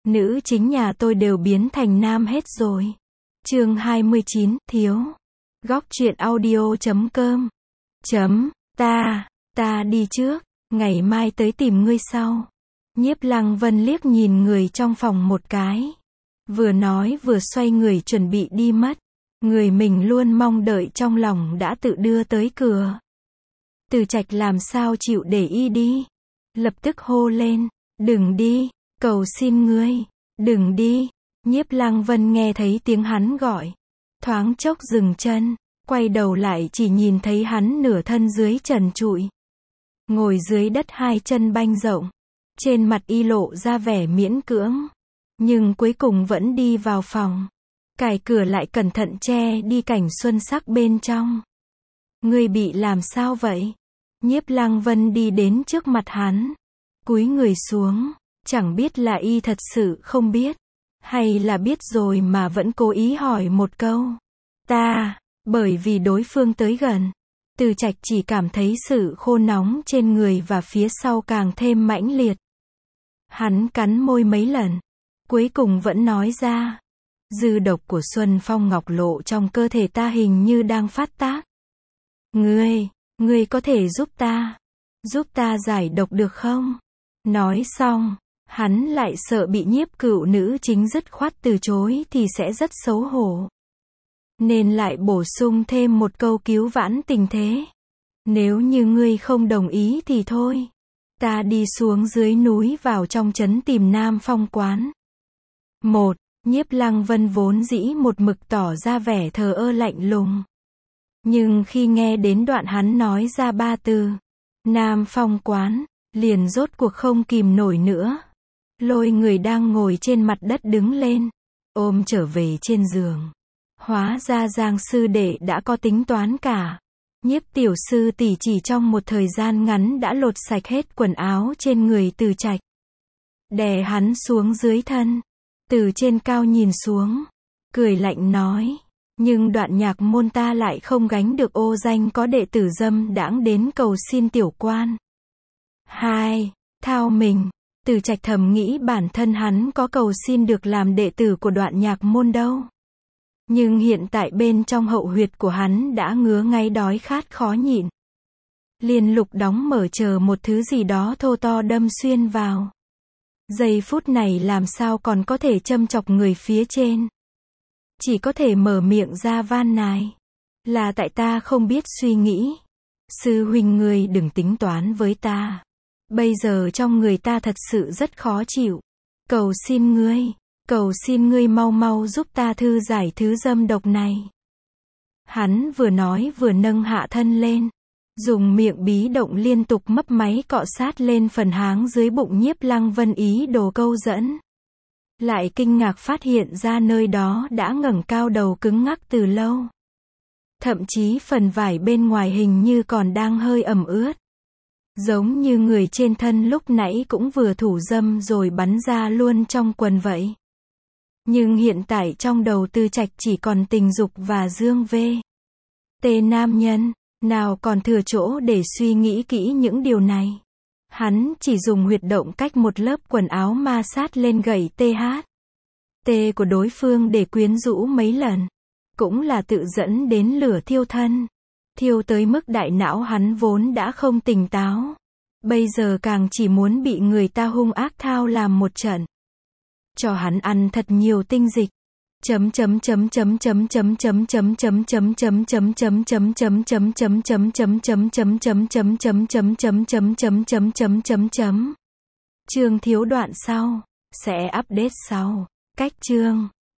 Nữ chính nhà tôi đều biến thành nam hết rồi. Chương 29, thiếu. Góc truyện audio.com. Ta đi trước, ngày mai tới tìm ngươi sau. Nhiếp Lăng Vân liếc nhìn người trong phòng một cái. Vừa nói vừa xoay người chuẩn bị đi mất. Người mình luôn mong đợi trong lòng đã tự đưa tới cửa. Từ Trạch làm sao chịu để y đi. Lập tức hô lên, đừng đi, cầu xin ngươi, đừng đi. Nhiếp Lăng Vân nghe thấy tiếng hắn gọi. Thoáng chốc dừng chân, quay đầu lại chỉ nhìn thấy hắn nửa thân dưới trần trụi. Ngồi dưới đất hai chân banh rộng. Trên mặt y lộ ra vẻ miễn cưỡng. Nhưng cuối cùng vẫn đi vào phòng. Cài cửa lại cẩn thận che đi cảnh xuân sắc bên trong. Ngươi bị làm sao vậy? Nhiếp Lăng Vân đi đến trước mặt hắn. Cúi người xuống. Chẳng biết là y thật sự không biết. Hay là biết rồi mà vẫn cố ý hỏi một câu. Bởi vì đối phương tới gần. Từ Trạch chỉ cảm thấy sự khô nóng trên người và phía sau càng thêm mãnh liệt. Hắn cắn môi mấy lần. Cuối cùng vẫn nói ra. Dư độc của Xuân Phong Ngọc Lộ trong cơ thể ta hình như đang phát tác. Ngươi có thể giúp ta giải độc được không? Nói xong, hắn lại sợ bị Nhiếp Cựu nữ chính dứt khoát từ chối thì sẽ rất xấu hổ. Nên lại bổ sung thêm một câu cứu vãn tình thế. Nếu như ngươi không đồng ý thì thôi. Ta đi xuống dưới núi vào trong trấn tìm Nam Phong quán. Nhiếp Lăng Vân vốn dĩ một mực tỏ ra vẻ thờ ơ lạnh lùng. Nhưng khi nghe đến đoạn hắn nói ra 3 từ Nam Phong quán, liền rốt cuộc không kìm nổi nữa. Lôi người đang ngồi trên mặt đất đứng lên, ôm trở về trên giường. Hóa ra Giang sư đệ đã có tính toán cả. Nhiếp tiểu sư tỷ chỉ trong một thời gian ngắn đã lột sạch hết quần áo trên người Từ Trạch. Đè hắn xuống dưới thân. Từ trên cao nhìn xuống. Cười lạnh nói. Nhưng Đoạn Nhạc môn ta lại không gánh được ô danh có đệ tử dâm đãng đến cầu xin tiểu quan. Thao mình. Từ Trạch thầm nghĩ bản thân hắn có cầu xin được làm đệ tử của Đoạn Nhạc môn đâu. Nhưng hiện tại bên trong hậu huyệt của hắn đã ngứa ngáy đói khát khó nhịn. Liên lục đóng mở chờ một thứ gì đó thô to đâm xuyên vào. Giây phút này làm sao còn có thể châm chọc người phía trên. Chỉ có thể mở miệng ra van nài. Là tại ta không biết suy nghĩ. Sư huynh ngươi đừng tính toán với ta. Bây giờ trong người ta thật sự rất khó chịu. Cầu xin ngươi mau mau giúp ta thư giải thứ dâm độc này. Hắn vừa nói vừa nâng hạ thân lên. Dùng miệng bí động liên tục mấp máy cọ sát lên phần háng dưới bụng Nhiếp Lăng Vân ý đồ câu dẫn. Lại kinh ngạc phát hiện ra nơi đó đã ngẩng cao đầu cứng ngắc từ lâu. Thậm chí phần vải bên ngoài hình như còn đang hơi ẩm ướt. Giống như người trên thân lúc nãy cũng vừa thủ dâm rồi bắn ra luôn trong quần vậy. Nhưng hiện tại trong đầu Từ Trạch chỉ còn tình dục và dương tê nam nhân. Nào còn thừa chỗ để suy nghĩ kỹ những điều này. Hắn chỉ dùng huyệt động cách một lớp quần áo ma sát lên gậy THT của đối phương để quyến rũ mấy lần. Cũng là tự dẫn đến lửa thiêu thân. Thiêu tới mức đại não hắn vốn đã không tỉnh táo. Bây giờ càng chỉ muốn bị người ta hung ác thao làm một trận. Cho hắn ăn thật nhiều tinh dịch. Chương thiếu đoạn sau sẽ update sau. Cách chương